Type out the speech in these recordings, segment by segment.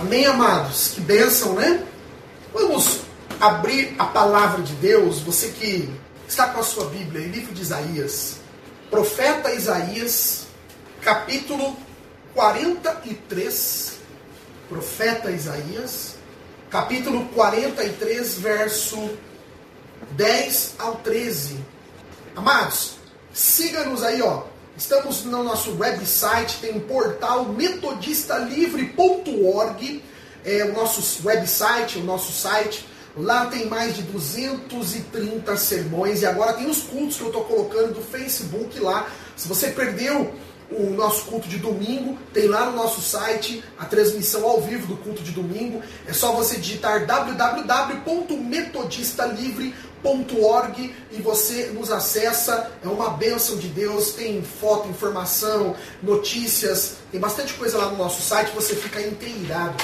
Amém, amados? Que bênção, né? Vamos abrir a palavra de Deus. Você que está com a sua Bíblia, em livro de Isaías, profeta Isaías, capítulo 43. Profeta Isaías, capítulo 43, verso 10 ao 13. Amados, siga-nos aí, ó. Estamos no nosso website, tem um portal metodistalivre.org, é o nosso website, o nosso site. Lá tem mais de 230 sermões e agora tem os cultos que eu estou colocando do Facebook lá. Se você perdeu o nosso culto de domingo, tem lá no nosso site a transmissão ao vivo do culto de domingo. É só você digitar www.metodistalivre.org e você nos acessa. É uma bênção de Deus, tem foto, informação, notícias, tem bastante coisa lá no nosso site, você fica inteirado.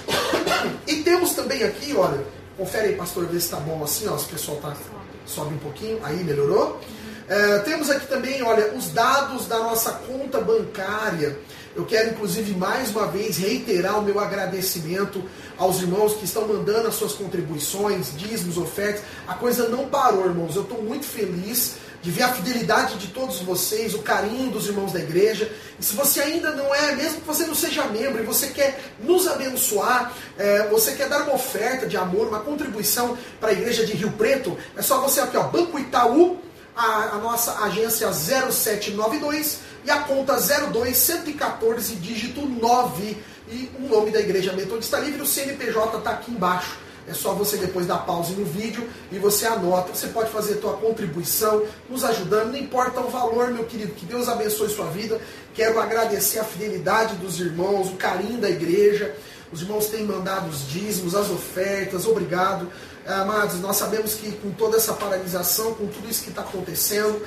E temos também aqui, olha, confere aí, pastor, ver se tá bom assim, ó, se o pessoal sobe um pouquinho, aí melhorou. Temos aqui também, olha, os dados da nossa conta bancária. Eu quero, inclusive, mais uma vez, reiterar o meu agradecimento aos irmãos que estão mandando as suas contribuições, dízimos, ofertas. A coisa não parou, irmãos. Eu estou muito feliz de ver a fidelidade de todos vocês, o carinho dos irmãos da igreja. E se você ainda não é, mesmo que você não seja membro, e você quer nos abençoar, você quer dar uma oferta de amor, uma contribuição para a igreja de Rio Preto, é só você aqui, ó, Banco Itaú, a nossa agência 0792 e a conta 02114, dígito 9, e o nome da Igreja Metodista Livre. O CNPJ está aqui embaixo. É só você depois dar pause no vídeo e você anota. Você pode fazer a tua contribuição, nos ajudando, não importa o valor, meu querido. Que Deus abençoe sua vida. Quero agradecer a fidelidade dos irmãos, o carinho da igreja. Os irmãos têm mandado os dízimos, as ofertas, obrigado. Amados, nós sabemos que com toda essa paralisação, com tudo isso que está acontecendo,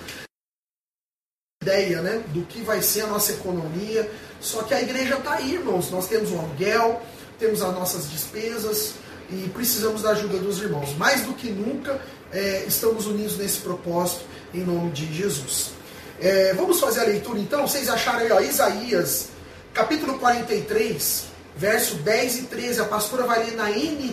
ideia, né, do que vai ser a nossa economia. Só que a igreja está aí, irmãos. Nós temos o aluguel, temos as nossas despesas e precisamos da ajuda dos irmãos. Mais do que nunca, estamos unidos nesse propósito, em nome de Jesus. Vamos fazer a leitura então? Vocês acharam aí, ó, Isaías, capítulo 43... verso 10 e 13, a pastora vai ler na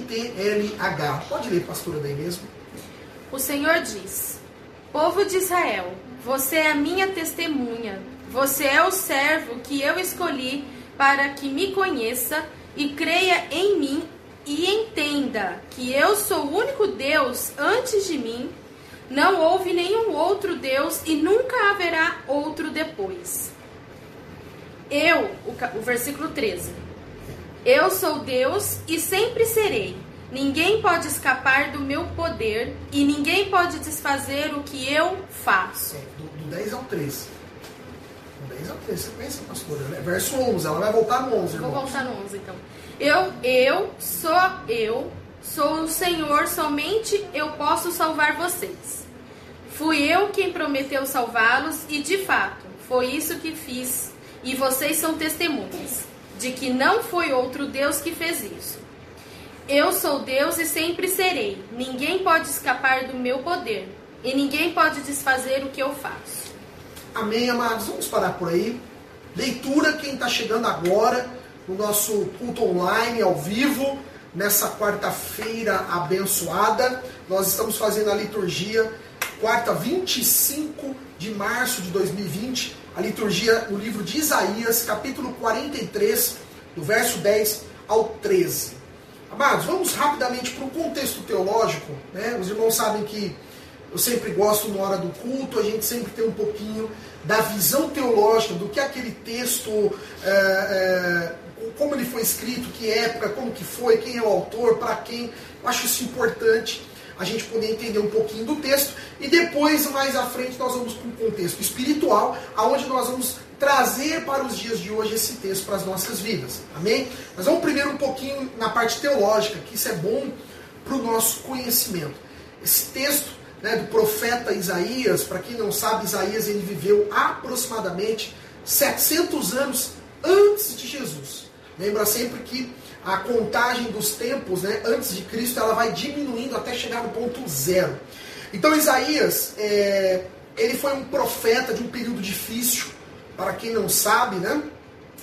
NTLH. Pode ler, pastora, daí mesmo. O Senhor diz: povo de Israel, você é a minha testemunha. Você é o servo que eu escolhi para que me conheça e creia em mim e entenda que eu sou o único Deus antes de mim. Não houve nenhum outro Deus e nunca haverá outro depois. O versículo 13. Eu sou Deus e sempre serei. Ninguém pode escapar do meu poder e ninguém pode desfazer o que eu faço. Do 10 ao 13. Do 10 ao 13, você pensa, pastora? Verso 11, ela vai voltar no 11, irmão. Vou voltar no 11, então. Eu sou o Senhor, somente eu posso salvar vocês. Fui eu quem prometeu salvá-los e, de fato, foi isso que fiz. E vocês são testemunhas de que não foi outro Deus que fez isso. Eu sou Deus e sempre serei. Ninguém pode escapar do meu poder. E ninguém pode desfazer o que eu faço. Amém, amados? Vamos parar por aí. Leitura, quem está chegando agora no nosso culto online, ao vivo, nessa quarta-feira abençoada. Nós estamos fazendo a liturgia, quarta, 25 de março de 2020, a liturgia no livro de Isaías, capítulo 43, do verso 10 ao 13. Amados, vamos rapidamente para o contexto teológico, né? Os irmãos sabem que eu sempre gosto, na hora do culto, a gente sempre tem um pouquinho da visão teológica, do que aquele texto, como ele foi escrito, que época, como que foi, quem é o autor, para quem. Eu acho isso importante, a gente poder entender um pouquinho do texto, e depois, mais à frente, nós vamos para um contexto espiritual, aonde nós vamos trazer para os dias de hoje esse texto para as nossas vidas, amém? Mas vamos primeiro um pouquinho na parte teológica, que isso é bom para o nosso conhecimento. Esse texto, né, do profeta Isaías, para quem não sabe, Isaías ele viveu aproximadamente 700 anos antes de Jesus. Lembra sempre que a contagem dos tempos, né, antes de Cristo, ela vai diminuindo até chegar no ponto zero. Então Isaías, ele foi um profeta de um período difícil, para quem não sabe, né?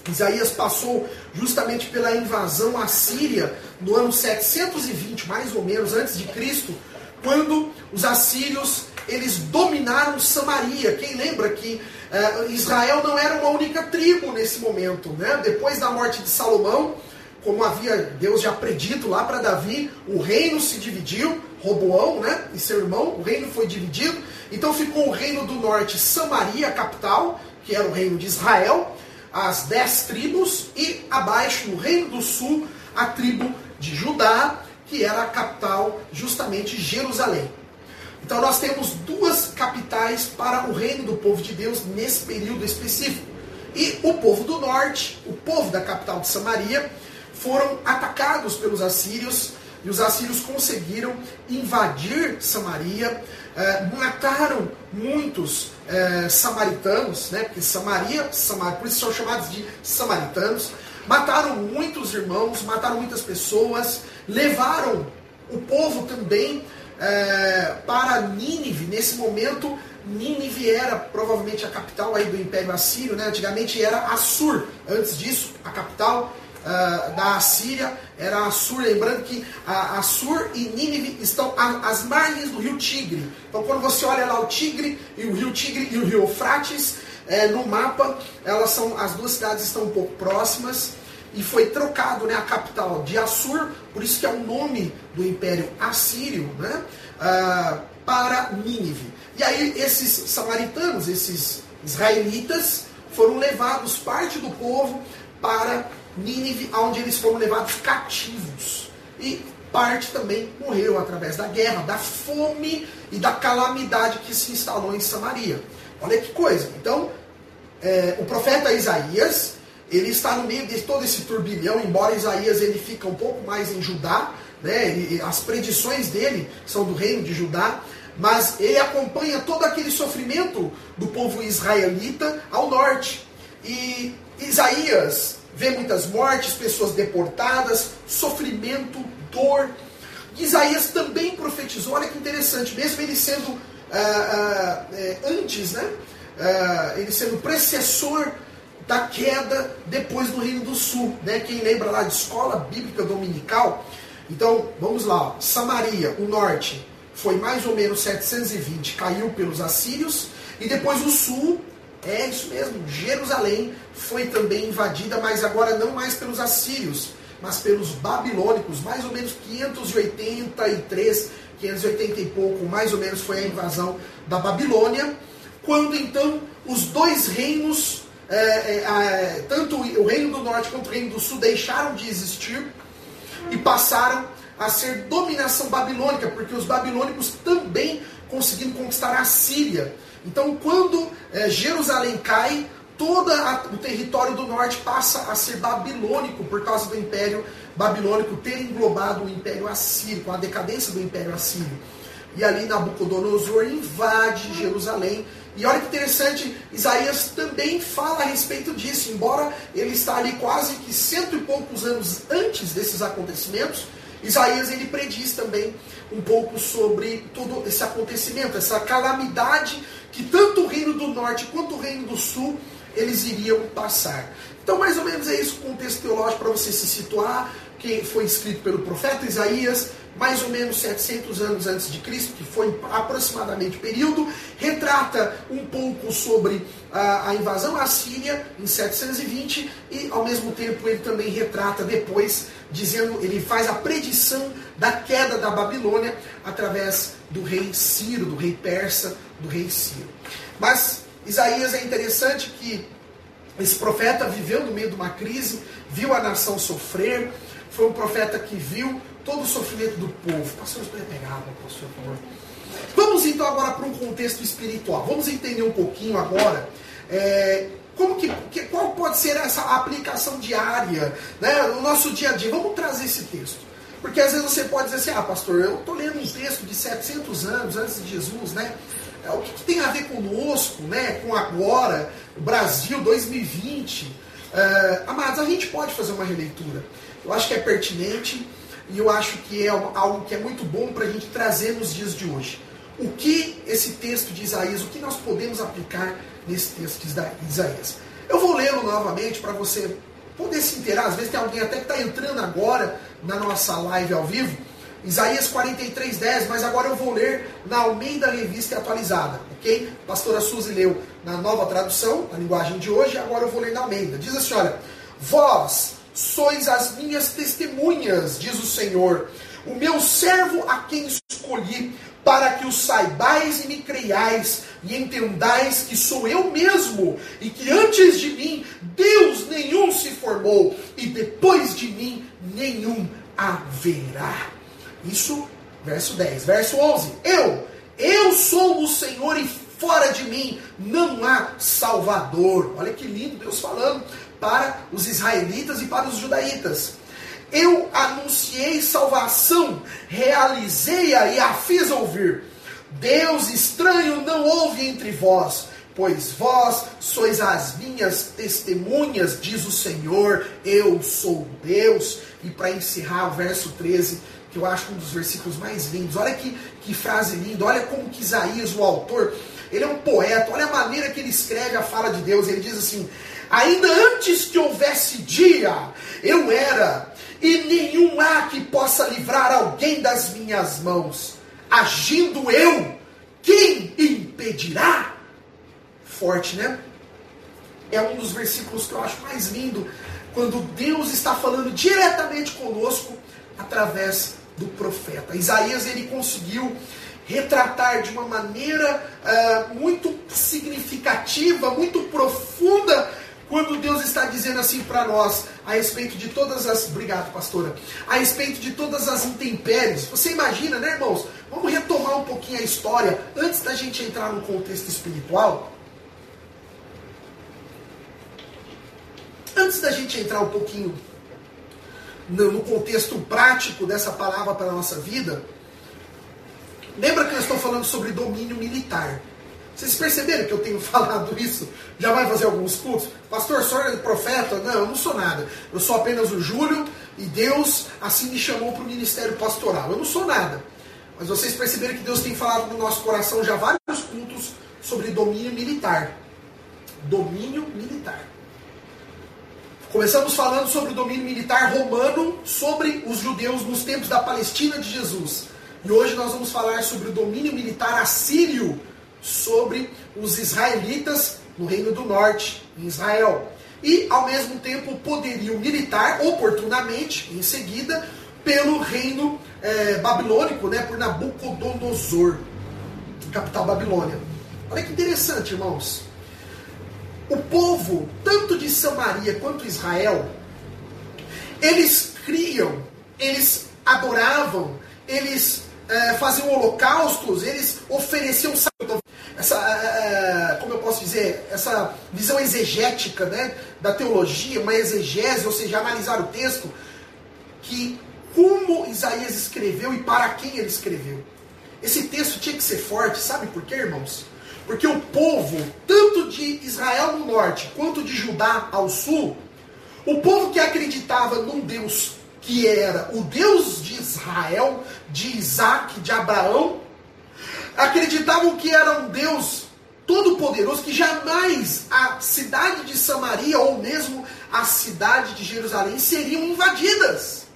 Isaías passou justamente pela invasão assíria no ano 720, mais ou menos, antes de Cristo, quando os assírios, eles dominaram Samaria. Quem lembra que Israel não era uma única tribo nesse momento, né? Depois da morte de Salomão, como havia Deus já predito lá para Davi, o reino se dividiu, Roboão, né, e seu irmão, o reino foi dividido. Então ficou o reino do norte, Samaria, a capital, que era o reino de Israel, as 10 tribos, e abaixo, no reino do sul, a tribo de Judá, que era a capital, justamente Jerusalém. Então nós temos 2 capitais para o reino do povo de Deus nesse período específico. E o povo do norte, o povo da capital de Samaria, foram atacados pelos assírios, e os assírios conseguiram invadir Samaria, mataram muitos samaritanos, né, porque por isso são chamados de samaritanos, mataram muitos irmãos, mataram muitas pessoas, levaram o povo também para Nínive. Nesse momento, Nínive era provavelmente a capital aí do Império Assírio, né? Antigamente era Assur, antes disso a capital da Assíria era Assur. Lembrando que Assur e Nínive estão às margens do rio Tigre. Então quando você olha lá o Tigre e o rio Tigre e o rio Eufrates no mapa, as 2 cidades estão um pouco próximas, e foi trocado, né, a capital de Assur, por isso que é o nome do Império Assírio, né, para Nínive. E aí esses samaritanos, esses israelitas, foram levados, parte do povo, para Nínive, onde eles foram levados cativos. E parte também morreu através da guerra, da fome e da calamidade que se instalou em Samaria. Olha que coisa. Então, o profeta Isaías, ele está no meio de todo esse turbilhão, embora Isaías ele fica um pouco mais em Judá, né? As predições dele são do reino de Judá, mas ele acompanha todo aquele sofrimento do povo israelita ao norte. E Isaías vê muitas mortes, pessoas deportadas, sofrimento, dor. Isaías também profetizou, olha que interessante, mesmo ele sendo antes, né? Ele sendo precessor da queda depois do Reino do Sul, né? Quem lembra lá de escola bíblica dominical? Então, vamos lá, ó. Samaria, o norte, foi mais ou menos 720, caiu pelos assírios, e depois o sul, é isso mesmo, Jerusalém foi também invadida, mas agora não mais pelos assírios, mas pelos babilônicos, mais ou menos 583, 580 e pouco, mais ou menos foi a invasão da Babilônia, quando então os 2 reinos, tanto o reino do norte quanto o reino do sul deixaram de existir e passaram a ser dominação babilônica, porque os babilônicos também conseguiram conquistar a Síria. Então quando Jerusalém cai, todo o território do norte passa a ser babilônico, por causa do Império Babilônico ter englobado o Império Assírio, com a decadência do Império Assírio. E ali Nabucodonosor invade Jerusalém. E olha que interessante, Isaías também fala a respeito disso, embora ele está ali quase que 100 e poucos anos antes desses acontecimentos. Isaías ele prediz também um pouco sobre todo esse acontecimento, essa calamidade que tanto o reino do norte quanto o reino do sul eles iriam passar. Então mais ou menos é isso o contexto teológico para você se situar, que foi escrito pelo profeta Isaías, mais ou menos 700 anos antes de Cristo, que foi aproximadamente o período, retrata um pouco sobre a invasão à Síria em 720 e ao mesmo tempo ele também retrata depois, dizendo, ele faz a predição da queda da Babilônia através do rei Ciro, do rei persa, do rei Ciro. Mas Isaías é interessante que esse profeta viveu no meio de uma crise, viu a nação sofrer, foi um profeta que viu todo o sofrimento do povo. Pastor, eu estou pegar água, pastor, por favor. Vamos então agora para um contexto espiritual. Vamos entender um pouquinho agora qual pode ser essa aplicação diária, né, no nosso dia a dia. Vamos trazer esse texto. Porque às vezes você pode dizer assim, pastor, eu estou lendo um texto de 700 anos antes de Jesus, né? O que tem a ver conosco, né, com agora, o Brasil 2020? Amados, a gente pode fazer uma releitura. Eu acho que é pertinente e eu acho que é algo que é muito bom para a gente trazer nos dias de hoje. O que esse texto de Isaías, o que nós podemos aplicar nesse texto de Isaías? Eu vou lê-lo novamente para você poder se inteirar. Às vezes tem alguém até que está entrando agora na nossa live ao vivo. Isaías 43:10, mas agora eu vou ler na Almeida Revista e Atualizada, ok? A pastora Suzy leu na nova tradução, na linguagem de hoje, agora eu vou ler na Almeida. Diz assim, olha: vós sois as minhas testemunhas, diz o Senhor, o meu servo a quem escolhi, para que o saibais e me creiais, e entendais que sou eu mesmo, e que antes de mim Deus nenhum se formou, e depois de mim nenhum haverá. Isso, verso 10. Verso 11. Eu sou o Senhor e fora de mim não há Salvador. Olha que lindo Deus falando para os israelitas e para os judaítas. Eu anunciei salvação, realizei-a e a fiz ouvir. Deus estranho não houve entre vós, pois vós sois as minhas testemunhas, diz o Senhor, eu sou Deus. E para encerrar o verso 13, que eu acho um dos versículos mais lindos, olha que frase linda, olha como que Isaías, o autor, ele é um poeta, olha a maneira que ele escreve a fala de Deus. Ele diz assim: ainda antes que houvesse dia, eu era, e nenhum há que possa livrar alguém das minhas mãos. Agindo eu, quem impedirá? Forte, né? É um dos versículos que eu acho mais lindo, quando Deus está falando diretamente conosco através do profeta. Isaías, ele conseguiu retratar de uma maneira muito significativa, muito profunda, quando Deus está dizendo assim para nós, a respeito de todas as... Obrigado, pastora. A respeito de todas as intempéries. Você imagina, né, irmãos? Vamos retomar um pouquinho a história, antes da gente entrar no contexto espiritual. Antes da gente entrar um pouquinho no contexto prático dessa palavra para a nossa vida, lembra que eu estou falando sobre domínio militar? Vocês perceberam que eu tenho falado isso? Já vai fazer alguns cultos? Pastor, o senhor é profeta? Não, eu não sou nada. Eu sou apenas o Júlio e Deus assim me chamou para o ministério pastoral. Eu não sou nada. Mas vocês perceberam que Deus tem falado no nosso coração já vários cultos sobre domínio militar. Domínio militar. Começamos falando sobre o domínio militar romano sobre os judeus nos tempos da Palestina de Jesus. E hoje nós vamos falar sobre o domínio militar assírio sobre os israelitas no Reino do Norte, em Israel. E, ao mesmo tempo, o poderio militar, oportunamente, em seguida, pelo reino babilônico, né, por Nabucodonosor, capital Babilônia. Olha que interessante, irmãos. O povo, tanto de Samaria quanto Israel, eles criam, eles adoravam, eles faziam holocaustos, eles ofereciam como eu posso dizer, essa visão exegética, né, da teologia, uma exegese, ou seja, analisar o texto, que como Isaías escreveu e para quem ele escreveu. Esse texto tinha que ser forte, sabe por quê, irmãos? Porque o povo, tanto de Israel no norte, quanto de Judá ao sul, o povo que acreditava num Deus que era o Deus de Israel, de Isaac, de Abraão, acreditavam que era um Deus todo-poderoso, que jamais a cidade de Samaria, ou mesmo a cidade de Jerusalém, seriam invadidas.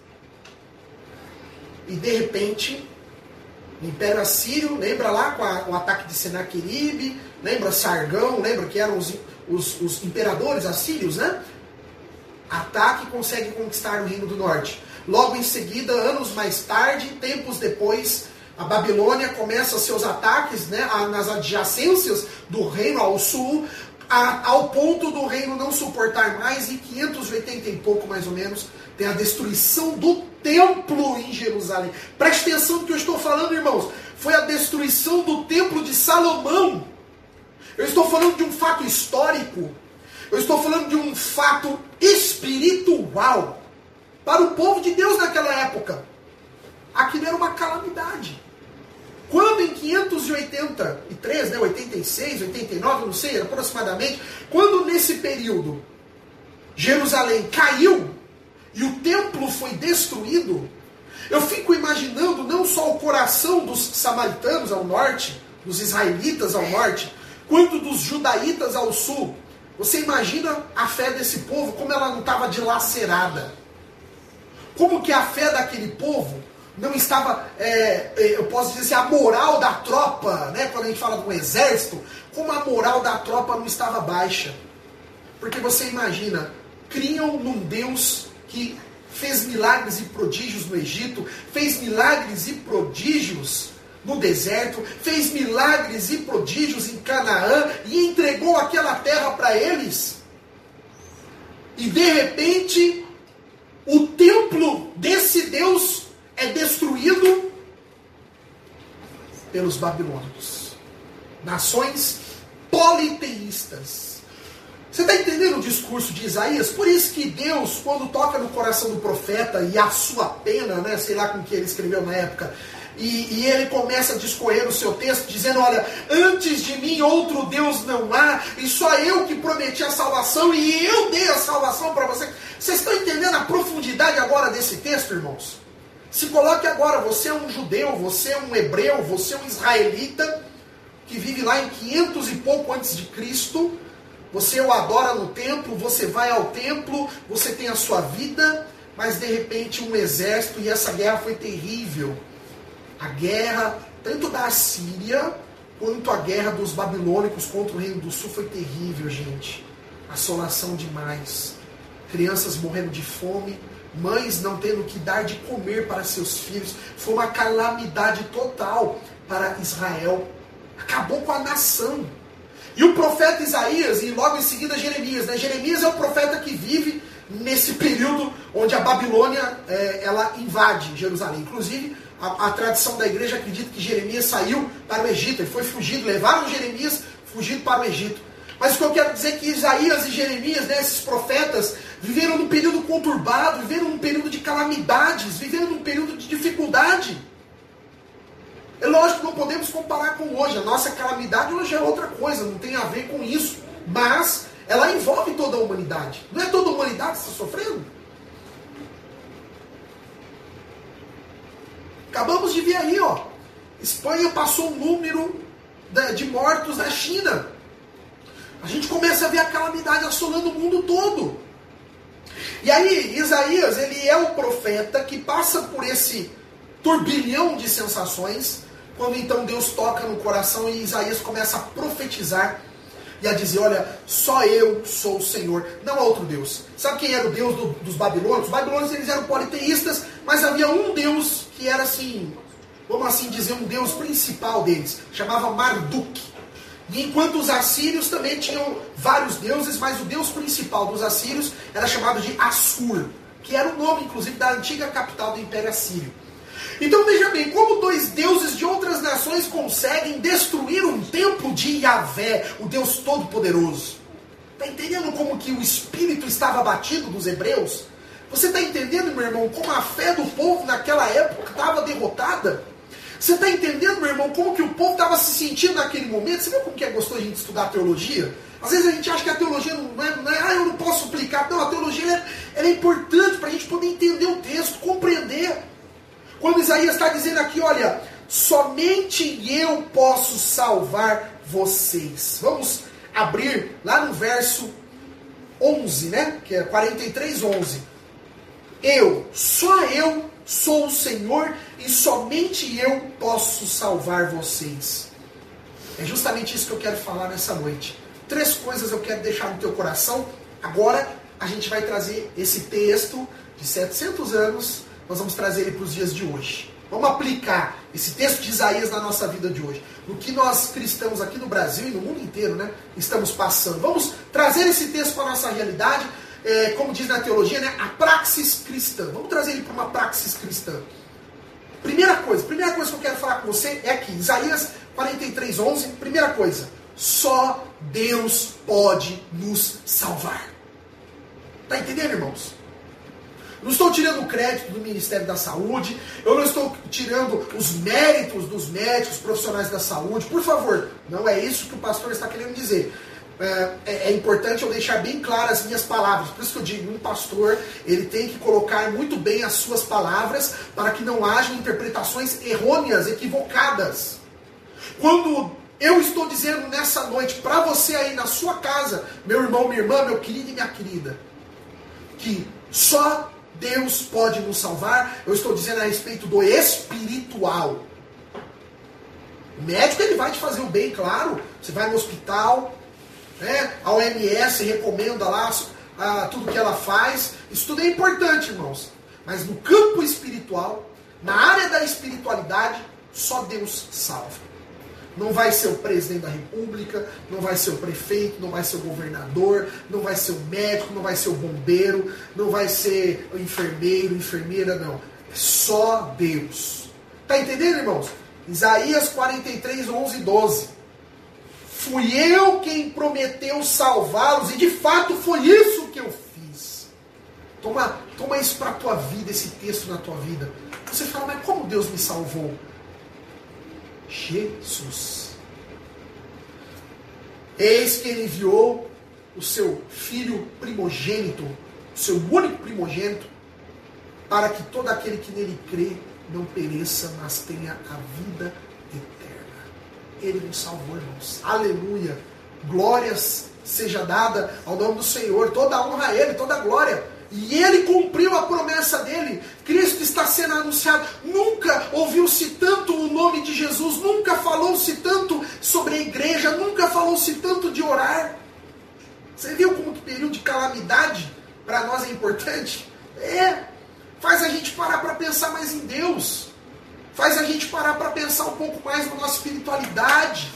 E de repente, o Império Assírio, lembra lá com o ataque de Senaqueribe, lembra Sargão, lembra que eram os imperadores assírios, né? Ataque e consegue conquistar o Reino do Norte. Logo em seguida, anos mais tarde, tempos depois, a Babilônia começa seus ataques, né, nas adjacências do reino ao sul, ao ponto do reino não suportar mais, em 580 e pouco mais ou menos, tem a destruição do templo em Jerusalém. Preste atenção no que eu estou falando, irmãos. Foi a destruição do templo de Salomão. Eu estou falando de um fato histórico. Eu estou falando de um fato espiritual para o povo de Deus naquela época. Aquilo era uma calamidade. Quando em 583, né, 86, 89, não sei, aproximadamente, quando nesse período Jerusalém caiu e o templo foi destruído, eu fico imaginando não só o coração dos samaritanos ao norte, dos israelitas ao norte, quanto dos judaítas ao sul, Você imagina a fé desse povo, como ela não estava dilacerada. Como que a fé daquele povo não estava, eu posso dizer assim, a moral da tropa, né, quando a gente fala de um exército, como a moral da tropa não estava baixa. Porque você imagina, criam num Deus que fez milagres e prodígios no Egito, fez milagres e prodígios no deserto, fez milagres e prodígios em Canaã e entregou aquela terra para eles. E de repente, o templo desse Deus é destruído pelos babilônicos. Nações politeístas. Você está entendendo o discurso de Isaías? Por isso que Deus, quando toca no coração do profeta e a sua pena, né, sei lá com que ele escreveu na época, e ele começa a discorrer o seu texto, dizendo, olha, antes de mim outro Deus não há, e só eu que prometi a salvação, e eu dei a salvação para você. Vocês estão entendendo a profundidade agora desse texto, irmãos? Se coloque agora, você é um judeu, você é um hebreu, você é um israelita, que vive lá em 500 e pouco antes de Cristo, você o adora no templo, você vai ao templo, você tem a sua vida, mas de repente um exército, e essa guerra foi terrível. A guerra, tanto da Assíria, quanto a guerra dos babilônicos contra o Reino do Sul foi terrível, gente. Assolação demais. Crianças morrendo de fome, mães não tendo que dar de comer para seus filhos. Foi uma calamidade total para Israel. Acabou com a nação. E o profeta Isaías, e logo em seguida Jeremias, né? Jeremias é o profeta que vive nesse período onde a Babilônia ela invade Jerusalém. Inclusive, a tradição da igreja acredita que Jeremias saiu para o Egito. Ele foi fugido, levaram Jeremias fugido para o Egito. Mas o que eu quero dizer é que Isaías e Jeremias, né, esses profetas, viveram num período conturbado, viveram num período de calamidades, viveram num período de dificuldade. É lógico que não podemos comparar com hoje. A nossa calamidade hoje é outra coisa, não tem a ver com isso. Mas ela envolve toda a humanidade. Não é toda a humanidade que está sofrendo? Acabamos de ver aí, ó. Espanha passou um número de mortos na China. A gente começa a ver a calamidade assolando o mundo todo. E aí, Isaías, ele é o profeta que passa por esse turbilhão de sensações, quando então Deus toca no coração e Isaías começa a profetizar e a dizer, olha, só eu sou o Senhor, não há outro Deus. Sabe quem era o Deus dos babilônios? Os babilônios, eles eram politeístas, mas havia um Deus que era assim, vamos assim dizer, um Deus principal deles, chamava Marduk. E enquanto os assírios também tinham vários deuses, mas o Deus principal dos assírios era chamado de Assur, que era o nome, inclusive, da antiga capital do Império Assírio. Então veja bem, como dois deuses de outras nações conseguem destruir um templo de Yahvé, o Deus Todo-Poderoso? Está entendendo como que o espírito estava abatido dos hebreus? Você está entendendo, meu irmão, como a fé do povo naquela época estava derrotada? Você está entendendo, meu irmão, como que o povo estava se sentindo naquele momento? Você viu como que é gostoso a gente estudar a teologia? Às vezes a gente acha que a teologia não é eu não posso explicar. Não, a teologia ela é importante para a gente poder entender o texto, compreender. Quando Isaías está dizendo aqui, olha, somente eu posso salvar vocês. Vamos abrir lá no verso 11, né? Que é 43:11. Só eu sou o Senhor e somente eu posso salvar vocês. É justamente isso que eu quero falar nessa noite. 3 coisas eu quero deixar no teu coração. Agora a gente vai trazer esse texto de 700 anos, nós vamos trazer ele para os dias de hoje. Vamos aplicar esse texto de Isaías na nossa vida de hoje. No que nós cristãos aqui no Brasil e no mundo inteiro, né, estamos passando. Vamos trazer esse texto para a nossa realidade, como diz na teologia, né, a praxis cristã. Vamos trazer ele para uma praxis cristã. Primeira coisa que eu quero falar com você é aqui, Isaías 43:11, primeira coisa, só Deus pode nos salvar. Está entendendo, irmãos? Não estou tirando o crédito do Ministério da Saúde, eu não estou tirando os méritos dos médicos, profissionais da saúde, por favor, não é isso que o pastor está querendo dizer. É importante eu deixar bem claras as minhas palavras, por isso que eu digo, um pastor, ele tem que colocar muito bem as suas palavras, para que não haja interpretações errôneas, equivocadas. Quando Eu estou dizendo nessa noite, para você aí na sua casa, meu irmão, minha irmã, meu querido e minha querida, que só Deus pode nos salvar. Eu estou dizendo a respeito do espiritual. O médico, ele vai te fazer o bem, claro. Você vai no hospital, né? A OMS recomenda lá tudo que ela faz. Isso tudo é importante, irmãos. Mas no campo espiritual, na área da espiritualidade, só Deus salva. Não vai ser o presidente da república, não vai ser o prefeito, não vai ser o governador, não vai ser o médico, não vai ser o bombeiro, não vai ser o enfermeiro, enfermeira, não. É só Deus. Tá entendendo, irmãos? Isaías 43, 11 e 12. Fui eu quem prometeu salvá-los, e de fato foi isso que eu fiz. Toma isso para a tua vida, esse texto na tua vida. Você fala, mas como Deus me salvou? Jesus. Eis que ele enviou o seu filho primogênito, o seu único primogênito, para que todo aquele que nele crê não pereça, mas tenha a vida eterna. Ele nos salvou, irmãos. Aleluia. Glórias seja dada ao nome do Senhor. Toda honra a Ele, toda glória. E Ele cumpriu a promessa dele. Cristo está sendo anunciado. Nunca ouviu-se tanto o nome de Jesus. Nunca falou-se tanto sobre a igreja. Nunca falou-se tanto de orar. Você viu como que período de calamidade para nós é importante? Faz a gente parar para pensar mais em Deus. Faz a gente parar para pensar um pouco mais na nossa espiritualidade.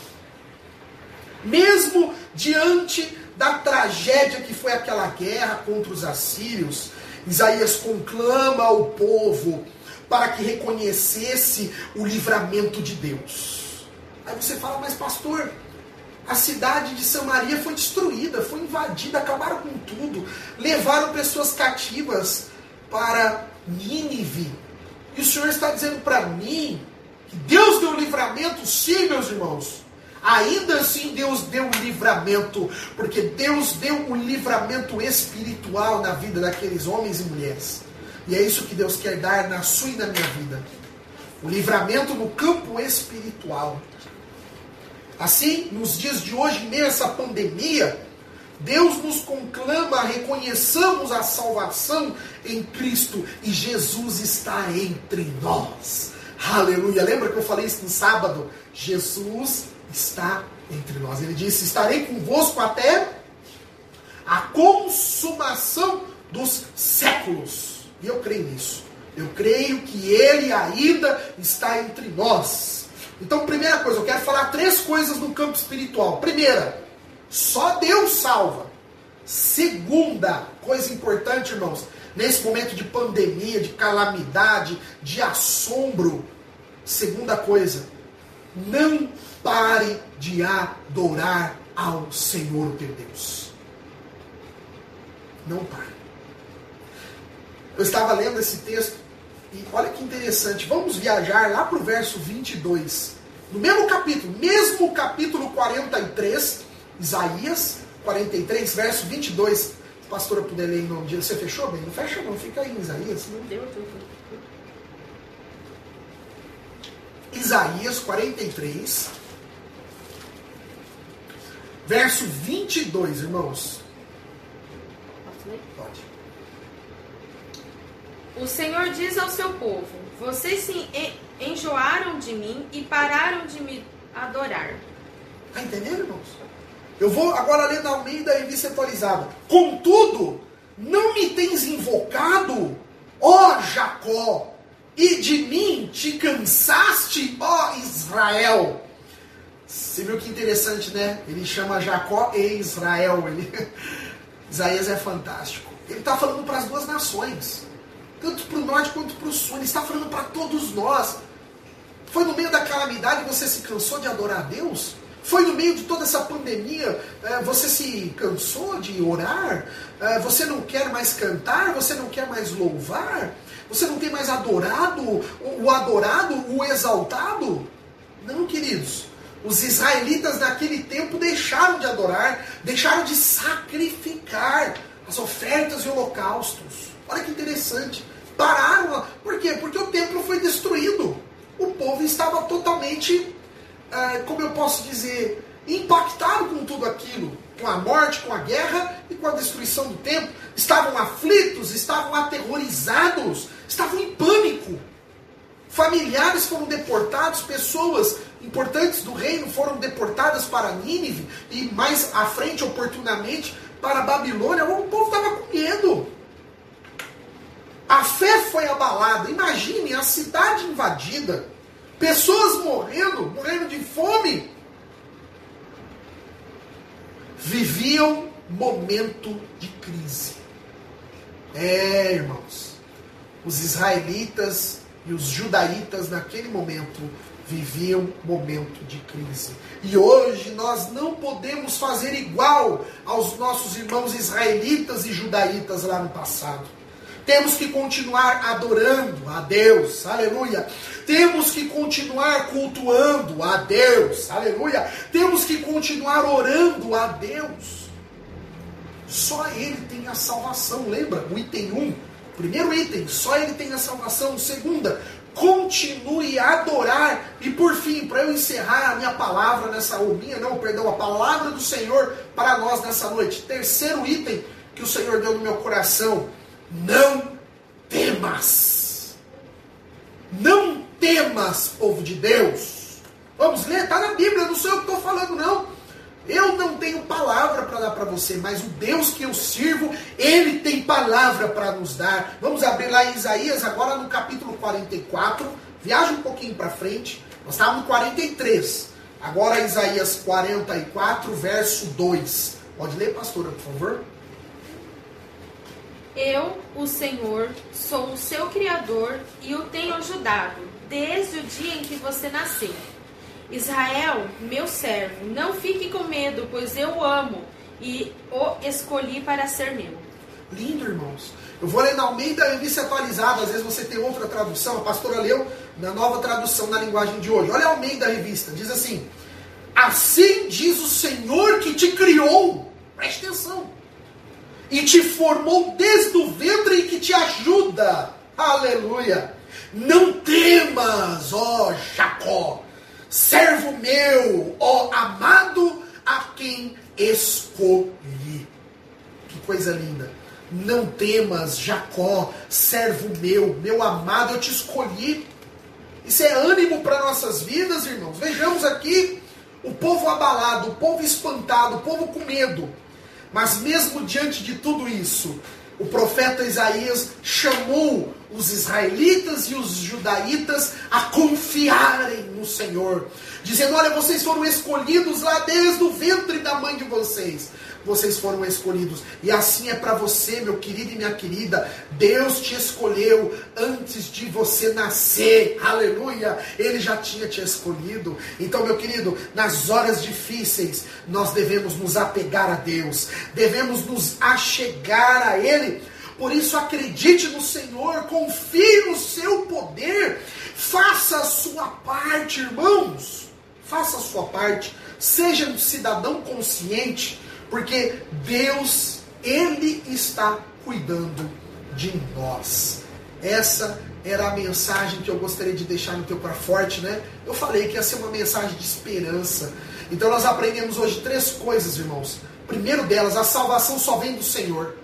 Mesmo diante da tragédia que foi aquela guerra contra os assírios, Isaías conclama ao povo para que reconhecesse o livramento de Deus. Aí você fala, mas pastor, a cidade de Samaria foi destruída, foi invadida, acabaram com tudo, levaram pessoas cativas para Nínive. E o Senhor está dizendo para mim que Deus deu livramento? Sim, meus irmãos. Ainda assim Deus deu um livramento, porque Deus deu um livramento espiritual na vida daqueles homens e mulheres. E é isso que Deus quer dar na sua e na minha vida. O livramento no campo espiritual. Assim, nos dias de hoje, em meio a essa pandemia, Deus nos conclama a reconheçamos a salvação em Cristo e Jesus está entre nós. Aleluia! Lembra que eu falei isso no sábado? Jesus está entre nós. Ele disse, estarei convosco até a consumação dos séculos. E eu creio nisso. Eu creio que Ele ainda está entre nós. Então, primeira coisa, eu quero falar 3 coisas no campo espiritual. Primeira, só Deus salva. Segunda, coisa importante, irmãos, nesse momento de pandemia, de calamidade, de assombro. Segunda coisa, não pare de adorar ao Senhor teu Deus. Não pare. Eu estava lendo esse texto e olha que interessante. Vamos viajar lá para o verso 22. No mesmo capítulo 43, Isaías 43, verso 22. Se a pastora puder ler em nome de Jesus. Você fechou bem? Não fecha não, fica aí em Isaías. Não deu tudo. Isaías 43, verso 22, irmãos. Posso ler? Pode. O Senhor diz ao seu povo, vocês se enjoaram de mim e pararam de me adorar. Está entendendo, irmãos? Eu vou agora ler na Almeida Revista Atualizada. Contudo, não me tens invocado, ó Jacó, e de mim te cansaste, ó Israel. Você viu que interessante, né? Ele chama Jacó e Israel. Isaías é fantástico. Ele está falando para as duas nações. Tanto para o norte quanto para o sul. Ele está falando para todos nós. Foi no meio da calamidade que você se cansou de adorar a Deus? Foi no meio de toda essa pandemia, você se cansou de orar? Você não quer mais cantar? Você não quer mais louvar? Você não tem mais adorado, o exaltado? Não, queridos. Os israelitas naquele tempo deixaram de adorar, deixaram de sacrificar as ofertas e holocaustos. Olha que interessante. Pararam. Por quê? Porque o templo foi destruído. O povo estava totalmente como eu posso dizer, impactado com tudo aquilo, com a morte, com a guerra e com a destruição do templo. Estavam aflitos, estavam aterrorizados, estavam em pânico. Familiares foram deportados, pessoas importantes do reino foram deportadas para Nínive e mais à frente, oportunamente, para a Babilônia. O povo estava com medo. A fé foi abalada. Imagine a cidade invadida, pessoas morrendo de fome. Viviam momento de crise. Irmãos, os israelitas e os judaítas naquele momento viviam momento de crise. E hoje nós não podemos fazer igual aos nossos irmãos israelitas e judaítas lá no passado. Temos que continuar adorando a Deus, aleluia. Temos que continuar cultuando a Deus, aleluia. Temos que continuar orando a Deus. Só Ele tem a salvação, lembra? O item 1, primeiro item, só Ele tem a salvação. Segunda, continue a adorar. E por fim, para eu encerrar a minha palavra a palavra do Senhor para nós nessa noite. Terceiro item que o Senhor deu no meu coração: não temas. Não temas, povo de Deus. Vamos ler, está na Bíblia, não sou eu que estou falando não. Eu não tenho palavra para dar para você, mas o Deus que eu sirvo, Ele tem palavra para nos dar. Vamos abrir lá em Isaías, agora no capítulo 44. Viaja um pouquinho para frente. Nós estávamos no 43. Agora Isaías 44, verso 2. Pode ler, pastora, por favor? Eu, o Senhor, sou o seu Criador e o tenho ajudado, desde o dia em que você nasceu. Israel, meu servo, não fique com medo, pois eu o amo e o escolhi para ser meu. Lindo, irmãos. Eu vou ler na Almeida Revista Atualizada, às vezes você tem outra tradução, a pastora leu na nova tradução na linguagem de hoje. Olha a Almeida Revista, diz assim: assim diz o Senhor que te criou, preste atenção, e te formou desde o ventre e que te ajuda. Aleluia. Não temas, ó Jacó, servo meu, ó amado, a quem escolhi. Que coisa linda. Não temas, Jacó, servo meu amado, eu te escolhi. Isso é ânimo para nossas vidas, irmãos. Vejamos aqui o povo abalado, o povo espantado, o povo com medo. Mas mesmo diante de tudo isso, o profeta Isaías chamou os israelitas e os judaítas a confiarem no Senhor, dizendo: olha, vocês foram escolhidos lá desde o ventre da mãe de vocês. Vocês foram escolhidos. E assim é para você, meu querido e minha querida. Deus te escolheu antes de você nascer. Aleluia. Ele já tinha te escolhido. Então, meu querido, nas horas difíceis, nós devemos nos apegar a Deus. Devemos nos achegar a Ele. Por isso, acredite no Senhor. Confie no seu poder. Faça a sua parte, irmãos. Faça a sua parte. Seja um cidadão consciente. Porque Deus, Ele está cuidando de nós. Essa era a mensagem que eu gostaria de deixar no teu coração. Forte, né? Eu falei que ia ser uma mensagem de esperança. Então nós aprendemos hoje 3 coisas, irmãos. Primeiro delas, a salvação só vem do Senhor.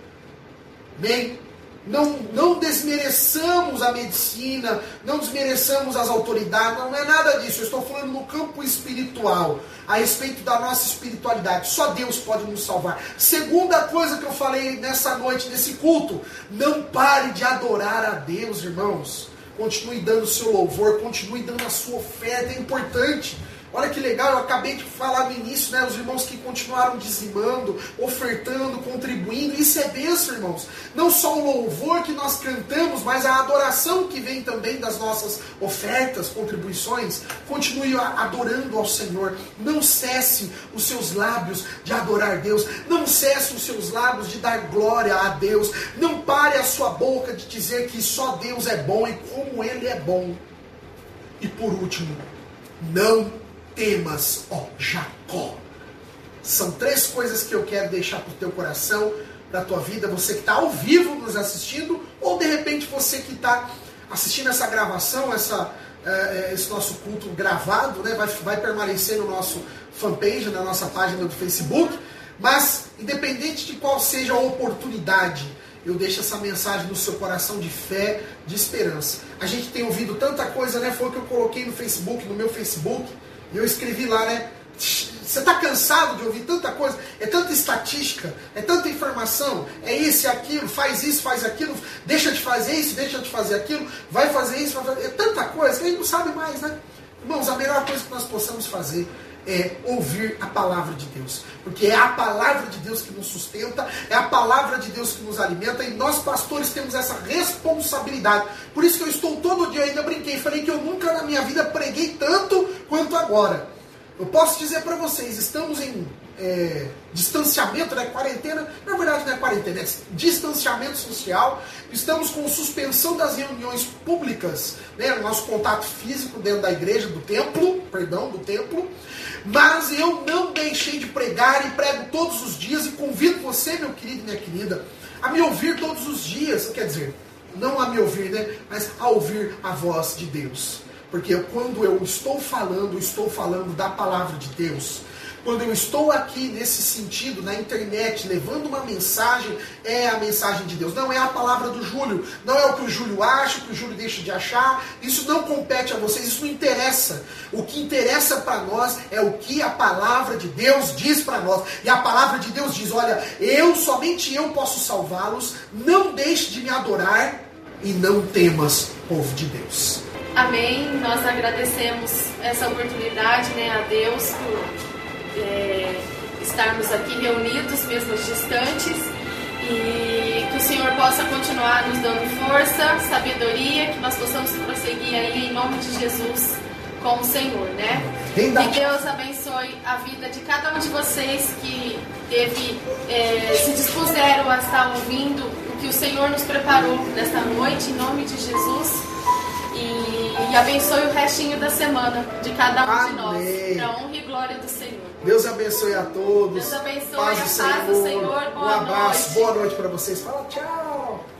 Amém? Não desmereçamos a medicina, não desmereçamos as autoridades, não é nada disso. Eu estou falando no campo espiritual, a respeito da nossa espiritualidade. Só Deus pode nos salvar. Segunda coisa que eu falei nessa noite, nesse culto: não pare de adorar a Deus, irmãos. Continue dando o seu louvor, continue dando a sua oferta, é importante. Olha que legal, eu acabei de falar no início, né? Os irmãos que continuaram dizimando, ofertando, contribuindo. Isso é bênção, irmãos. Não só o louvor que nós cantamos, mas a adoração que vem também das nossas ofertas, contribuições. Continue adorando ao Senhor. Não cesse os seus lábios de adorar Deus. Não cesse os seus lábios de dar glória a Deus. Não pare a sua boca de dizer que só Deus é bom e como Ele é bom. E por último, não temas, ó Jacó. São 3 coisas que eu quero deixar para o teu coração, para a tua vida. Você que está ao vivo nos assistindo, ou de repente você que está assistindo essa gravação, esse nosso culto gravado, né? Vai permanecer no nosso fanpage, na nossa página do Facebook. Mas, independente de qual seja a oportunidade, eu deixo essa mensagem no seu coração de fé, de esperança. A gente tem ouvido tanta coisa, né? Foi o que eu coloquei no Facebook, no meu Facebook. E eu escrevi lá, né? Você está cansado de ouvir tanta coisa? É tanta estatística, é tanta informação, é isso e aquilo, faz isso, faz aquilo, deixa de fazer isso, deixa de fazer aquilo, vai fazer isso, vai fazer... É tanta coisa que a gente não sabe mais, né? Irmãos, a melhor coisa que nós possamos fazer é ouvir a palavra de Deus. Porque é a palavra de Deus que nos sustenta, é a palavra de Deus que nos alimenta, e nós pastores temos essa responsabilidade. Por isso que eu estou todo dia, ainda brinquei, falei que eu nunca na minha vida preguei tanto quanto agora. Eu posso dizer para vocês, estamos em distanciamento, né, quarentena, na verdade não é quarentena, é distanciamento social, estamos com suspensão das reuniões públicas, né, nosso contato físico dentro da igreja, do templo, mas eu não deixei de pregar e prego todos os dias e convido você, meu querido e minha querida, a me ouvir todos os dias, quer dizer, não a me ouvir, né, mas a ouvir a voz de Deus. Porque quando eu estou falando da palavra de Deus. Quando eu estou aqui nesse sentido, na internet, levando uma mensagem, é a mensagem de Deus. Não é a palavra do Júlio. Não é o que o Júlio acha, o que o Júlio deixa de achar. Isso não compete a vocês, isso não interessa. O que interessa para nós é o que a palavra de Deus diz para nós. E a palavra de Deus diz, olha, somente eu posso salvá-los. Não deixe de me adorar e não temas, povo de Deus. Amém. Nós agradecemos essa oportunidade, né, a Deus por estarmos aqui reunidos, mesmo distantes, e que o Senhor possa continuar nos dando força, sabedoria, que nós possamos prosseguir aí em nome de Jesus com o Senhor, né? Que Deus abençoe a vida de cada um de vocês que se dispuseram a estar ouvindo o que o Senhor nos preparou nesta noite, em nome de Jesus. E abençoe o restinho da semana de cada um de nós, para a honra e glória do Senhor. Deus abençoe a todos. Deus abençoe paz a paz do Senhor. Um abraço, boa noite para vocês. Fala tchau.